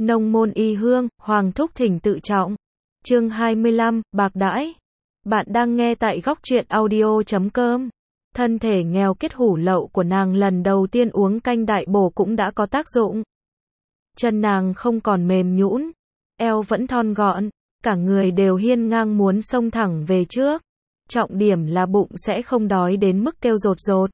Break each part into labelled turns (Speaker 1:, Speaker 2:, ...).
Speaker 1: Nông môn y hương, Hoàng thúc thỉnh tự trọng. Chương 25, bạc đãi. Bạn đang nghe tại góc truyện audio.com. Thân thể nghèo kết hủ lậu của nàng lần đầu tiên uống canh đại bổ cũng đã có tác dụng. Chân nàng không còn mềm nhũn, eo vẫn thon gọn, cả người đều hiên ngang muốn xông thẳng về trước. Trọng điểm là bụng sẽ không đói đến mức kêu rột rột.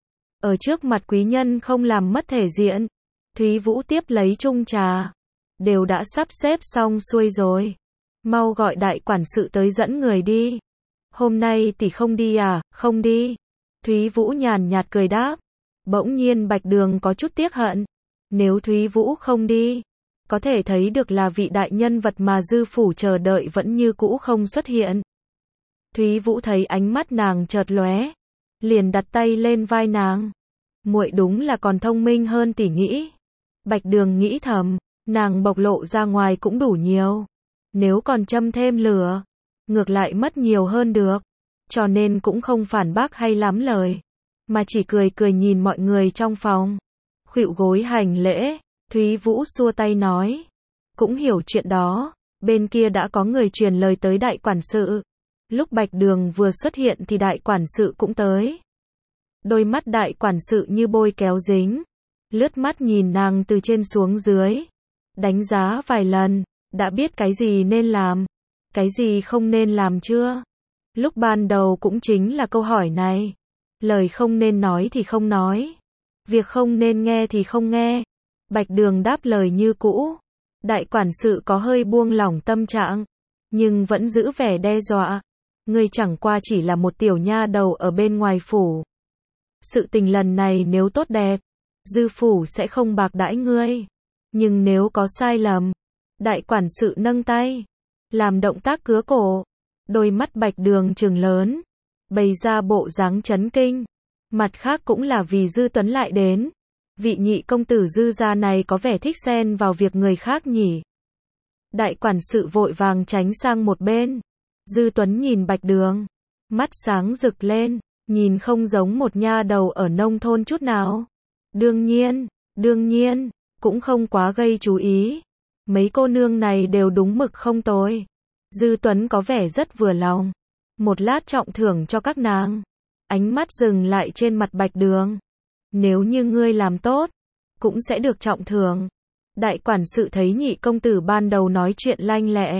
Speaker 1: Ở trước mặt quý nhân không làm mất thể diện. Thúy Vũ tiếp lấy chung trà. Đều đã sắp xếp xong xuôi rồi. Mau gọi đại quản sự tới dẫn người đi. Hôm nay tỷ không đi à? Không đi. Thúy Vũ nhàn nhạt cười đáp. Bỗng nhiên Bạch Đường có chút tiếc hận. Nếu Thúy Vũ không đi, có thể thấy được là vị đại nhân vật mà dư phủ chờ đợi vẫn như cũ không xuất hiện. Thúy Vũ thấy ánh mắt nàng chợt lóe, liền đặt tay lên vai nàng. Muội đúng là còn thông minh hơn tỷ nghĩ. Bạch Đường nghĩ thầm, nàng bộc lộ ra ngoài cũng đủ nhiều. Nếu còn châm thêm lửa, ngược lại mất nhiều hơn được. Cho nên cũng không phản bác hay lắm lời, mà chỉ cười cười nhìn mọi người trong phòng. Khuỵu gối hành lễ, Thúy Vũ xua tay nói. Cũng hiểu chuyện đó, bên kia đã có người truyền lời tới đại quản sự. Lúc Bạch Đường vừa xuất hiện thì đại quản sự cũng tới. Đôi mắt đại quản sự như bôi kéo dính. Lướt mắt nhìn nàng từ trên xuống dưới. Đánh giá vài lần, đã biết cái gì nên làm, cái gì không nên làm chưa? Lúc ban đầu cũng chính là câu hỏi này. Lời không nên nói thì không nói. Việc không nên nghe thì không nghe. Bạch Đường đáp lời như cũ. Đại quản sự có hơi buông lỏng tâm trạng, nhưng vẫn giữ vẻ đe dọa. Ngươi chẳng qua chỉ là một tiểu nha đầu ở bên ngoài phủ. Sự tình lần này nếu tốt đẹp, dư phủ sẽ không bạc đãi ngươi. Nhưng nếu có sai lầm, đại quản sự nâng tay, làm động tác cứa cổ. Đôi mắt Bạch Đường trừng lớn, bày ra bộ dáng chấn kinh. Mặt khác cũng là vì Dư Tuấn lại đến. Vị nhị công tử Dư gia này có vẻ thích xen vào việc người khác nhỉ. Đại quản sự vội vàng tránh sang một bên. Dư Tuấn nhìn Bạch Đường, mắt sáng rực lên, nhìn không giống một nha đầu ở nông thôn chút nào. Đương nhiên, cũng không quá gây chú ý. Mấy cô nương này đều đúng mực không tồi. Dư Tuấn có vẻ rất vừa lòng. Một lát trọng thưởng cho các nàng. Ánh mắt dừng lại trên mặt Bạch Đường. Nếu như ngươi làm tốt, cũng sẽ được trọng thưởng. Đại quản sự thấy nhị công tử ban đầu nói chuyện lanh lẹ,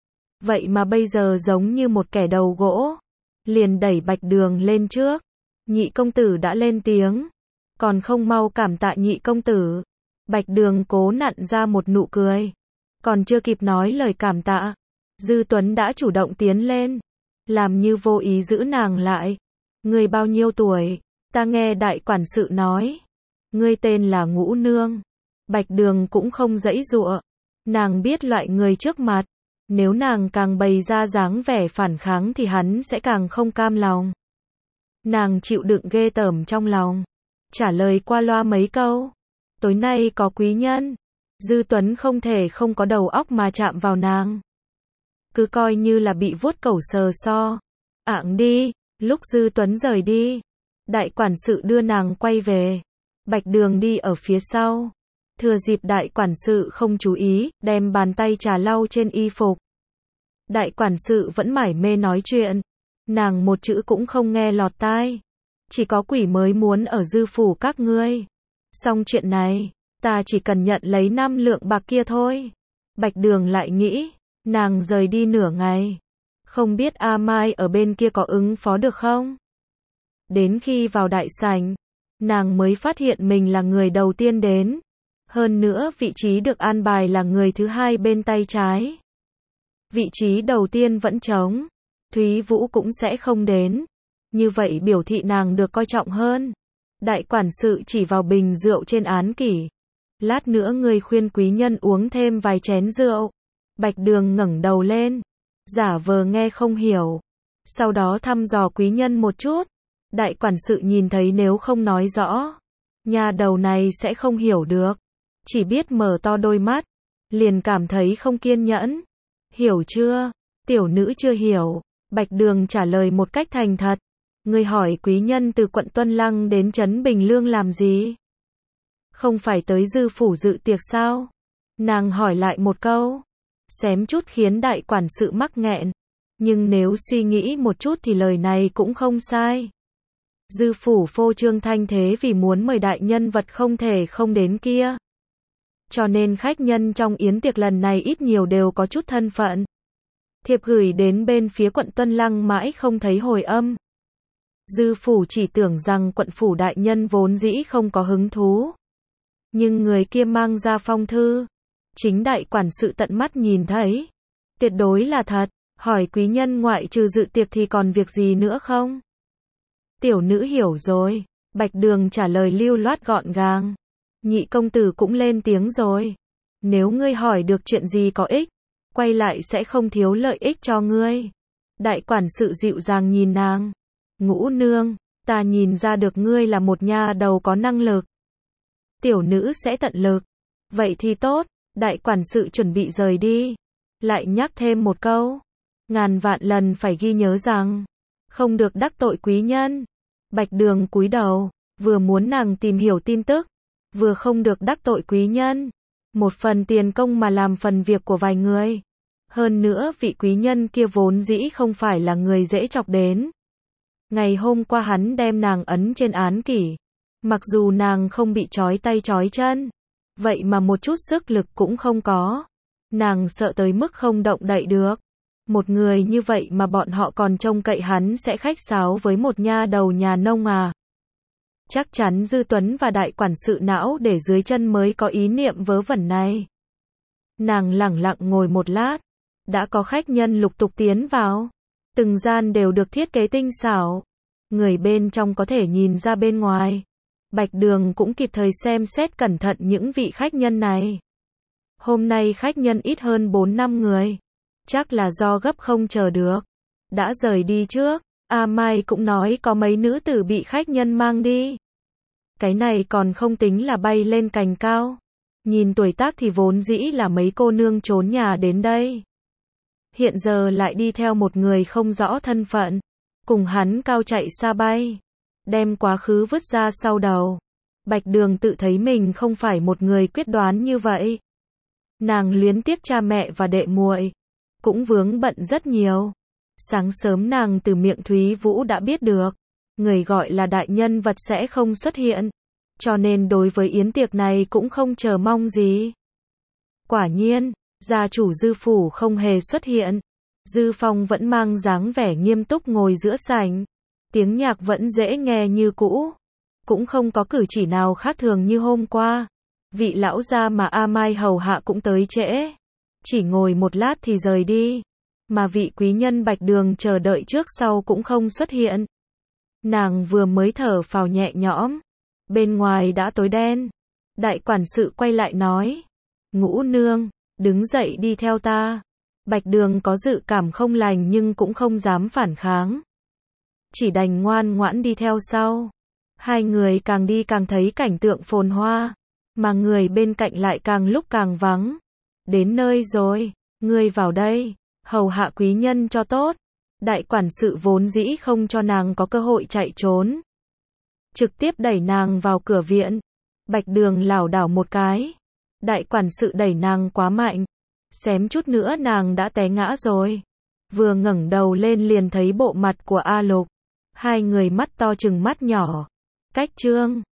Speaker 1: vậy mà bây giờ giống như một kẻ đầu gỗ. Liền đẩy Bạch Đường lên trước. Nhị công tử đã lên tiếng, còn không mau cảm tạ nhị công tử. Bạch Đường cố nặn ra một nụ cười. Còn chưa kịp nói lời cảm tạ, Dư Tuấn đã chủ động tiến lên, làm như vô ý giữ nàng lại. Ngươi bao nhiêu tuổi? Ta nghe đại quản sự nói, ngươi tên là Ngũ Nương. Bạch Đường cũng không giãy giụa. Nàng biết loại người trước mặt, nếu nàng càng bày ra dáng vẻ phản kháng thì hắn sẽ càng không cam lòng. Nàng chịu đựng ghê tởm trong lòng, trả lời qua loa mấy câu. Tối nay có quý nhân. Dư Tuấn không thể không có đầu óc mà chạm vào nàng. Cứ coi như là bị vuốt cẩu sờ so. Ạng đi. Lúc Dư Tuấn rời đi, đại quản sự đưa nàng quay về. Bạch Đường đi ở phía sau. Thừa dịp đại quản sự không chú ý, đem bàn tay trà lau trên y phục. Đại quản sự vẫn mải mê nói chuyện. Nàng một chữ cũng không nghe lọt tai. Chỉ có quỷ mới muốn ở dư phủ các ngươi. Xong chuyện này, ta chỉ cần nhận lấy 5 lượng bạc kia thôi. Bạch Đường lại nghĩ, nàng rời đi nửa ngày. Không biết A Mai ở bên kia có ứng phó được không? Đến khi vào đại sảnh, nàng mới phát hiện mình là người đầu tiên đến. Hơn nữa vị trí được an bài là người thứ hai bên tay trái. Vị trí đầu tiên vẫn trống. Thúy Vũ cũng sẽ không đến. Như vậy biểu thị nàng được coi trọng hơn. Đại quản sự chỉ vào bình rượu trên án kỷ. Lát nữa ngươi khuyên quý nhân uống thêm vài chén rượu. Bạch Đường ngẩng đầu lên, giả vờ nghe không hiểu. Sau đó thăm dò quý nhân một chút. Đại quản sự nhìn thấy nếu không nói rõ, nhà đầu này sẽ không hiểu được. Chỉ biết mở to đôi mắt, liền cảm thấy không kiên nhẫn. Hiểu chưa? Tiểu nữ chưa hiểu. Bạch Đường trả lời một cách thành thật. Ngươi hỏi quý nhân từ quận Tuân Lăng đến trấn Bình Lương làm gì? Không phải tới dư phủ dự tiệc sao? Nàng hỏi lại một câu, xém chút khiến đại quản sự mắc nghẹn. Nhưng nếu suy nghĩ một chút thì lời này cũng không sai. Dư phủ phô trương thanh thế vì muốn mời đại nhân vật không thể không đến kia. Cho nên khách nhân trong yến tiệc lần này ít nhiều đều có chút thân phận. Thiệp gửi đến bên phía quận Tuân Lăng mãi không thấy hồi âm. Dư phủ chỉ tưởng rằng quận phủ đại nhân vốn dĩ không có hứng thú. Nhưng người kia mang ra phong thư. Chính đại quản sự tận mắt nhìn thấy. Tuyệt đối là thật. Hỏi quý nhân ngoại trừ dự tiệc thì còn việc gì nữa không? Tiểu nữ hiểu rồi. Bạch Đường trả lời lưu loát gọn gàng. Nhị công tử cũng lên tiếng rồi. Nếu ngươi hỏi được chuyện gì có ích, quay lại sẽ không thiếu lợi ích cho ngươi. Đại quản sự dịu dàng nhìn nàng. Ngũ nương, ta nhìn ra được ngươi là một nha đầu có năng lực. Tiểu nữ sẽ tận lực. Vậy thì tốt. Đại quản sự chuẩn bị rời đi. Lại nhắc thêm một câu. Ngàn vạn lần phải ghi nhớ rằng, không được đắc tội quý nhân. Bạch Đường cúi đầu, vừa muốn nàng tìm hiểu tin tức, vừa không được đắc tội quý nhân. Một phần tiền công mà làm phần việc của vài người. Hơn nữa vị quý nhân kia vốn dĩ không phải là người dễ chọc đến. Ngày hôm qua hắn đem nàng ấn trên án kỷ. Mặc dù nàng không bị trói tay trói chân, vậy mà một chút sức lực cũng không có. Nàng sợ tới mức không động đậy được. Một người như vậy mà bọn họ còn trông cậy hắn sẽ khách sáo với một nha đầu nhà nông à. Chắc chắn Dư Tuấn và đại quản sự não để dưới chân mới có ý niệm vớ vẩn này. Nàng lẳng lặng ngồi một lát. Đã có khách nhân lục tục tiến vào. Từng gian đều được thiết kế tinh xảo. Người bên trong có thể nhìn ra bên ngoài. Bạch Đường cũng kịp thời xem xét cẩn thận những vị khách nhân này. Hôm nay khách nhân ít hơn 4-5 người. Chắc là do gấp không chờ được. Đã rời đi trước. A Mai cũng nói có mấy nữ tử bị khách nhân mang đi. Cái này còn không tính là bay lên cành cao. Nhìn tuổi tác thì vốn dĩ là mấy cô nương trốn nhà đến đây. Hiện giờ lại đi theo một người không rõ thân phận. Cùng hắn cao chạy xa bay. Đem quá khứ vứt ra sau đầu. Bạch Đường tự thấy mình không phải một người quyết đoán như vậy. Nàng luyến tiếc cha mẹ và đệ muội, cũng vướng bận rất nhiều. Sáng sớm nàng từ miệng Thúy Vũ đã biết được, người gọi là đại nhân vật sẽ không xuất hiện. Cho nên đối với yến tiệc này cũng không chờ mong gì. Quả nhiên, gia chủ Dư phủ không hề xuất hiện. Dư Phong vẫn mang dáng vẻ nghiêm túc ngồi giữa sảnh. Tiếng nhạc vẫn dễ nghe như cũ. Cũng không có cử chỉ nào khác thường như hôm qua. Vị lão gia mà A Mai hầu hạ cũng tới trễ. Chỉ ngồi một lát thì rời đi. Mà vị quý nhân Bạch Đường chờ đợi trước sau cũng không xuất hiện. Nàng vừa mới thở phào nhẹ nhõm. Bên ngoài đã tối đen. Đại quản sự quay lại nói. Ngũ nương, đứng dậy đi theo ta. Bạch Đường có dự cảm không lành nhưng cũng không dám phản kháng. Chỉ đành ngoan ngoãn đi theo sau. Hai người càng đi càng thấy cảnh tượng phồn hoa. Mà người bên cạnh lại càng lúc càng vắng. Đến nơi rồi, ngươi vào đây, hầu hạ quý nhân cho tốt. Đại quản sự vốn dĩ không cho nàng có cơ hội chạy trốn. Trực tiếp đẩy nàng vào cửa viện. Bạch Đường lảo đảo một cái. Đại quản sự đẩy nàng quá mạnh. Xém chút nữa nàng đã té ngã rồi. Vừa ngẩng đầu lên liền thấy bộ mặt của A Lục. Hai người mắt to chừng mắt nhỏ. Cách trương.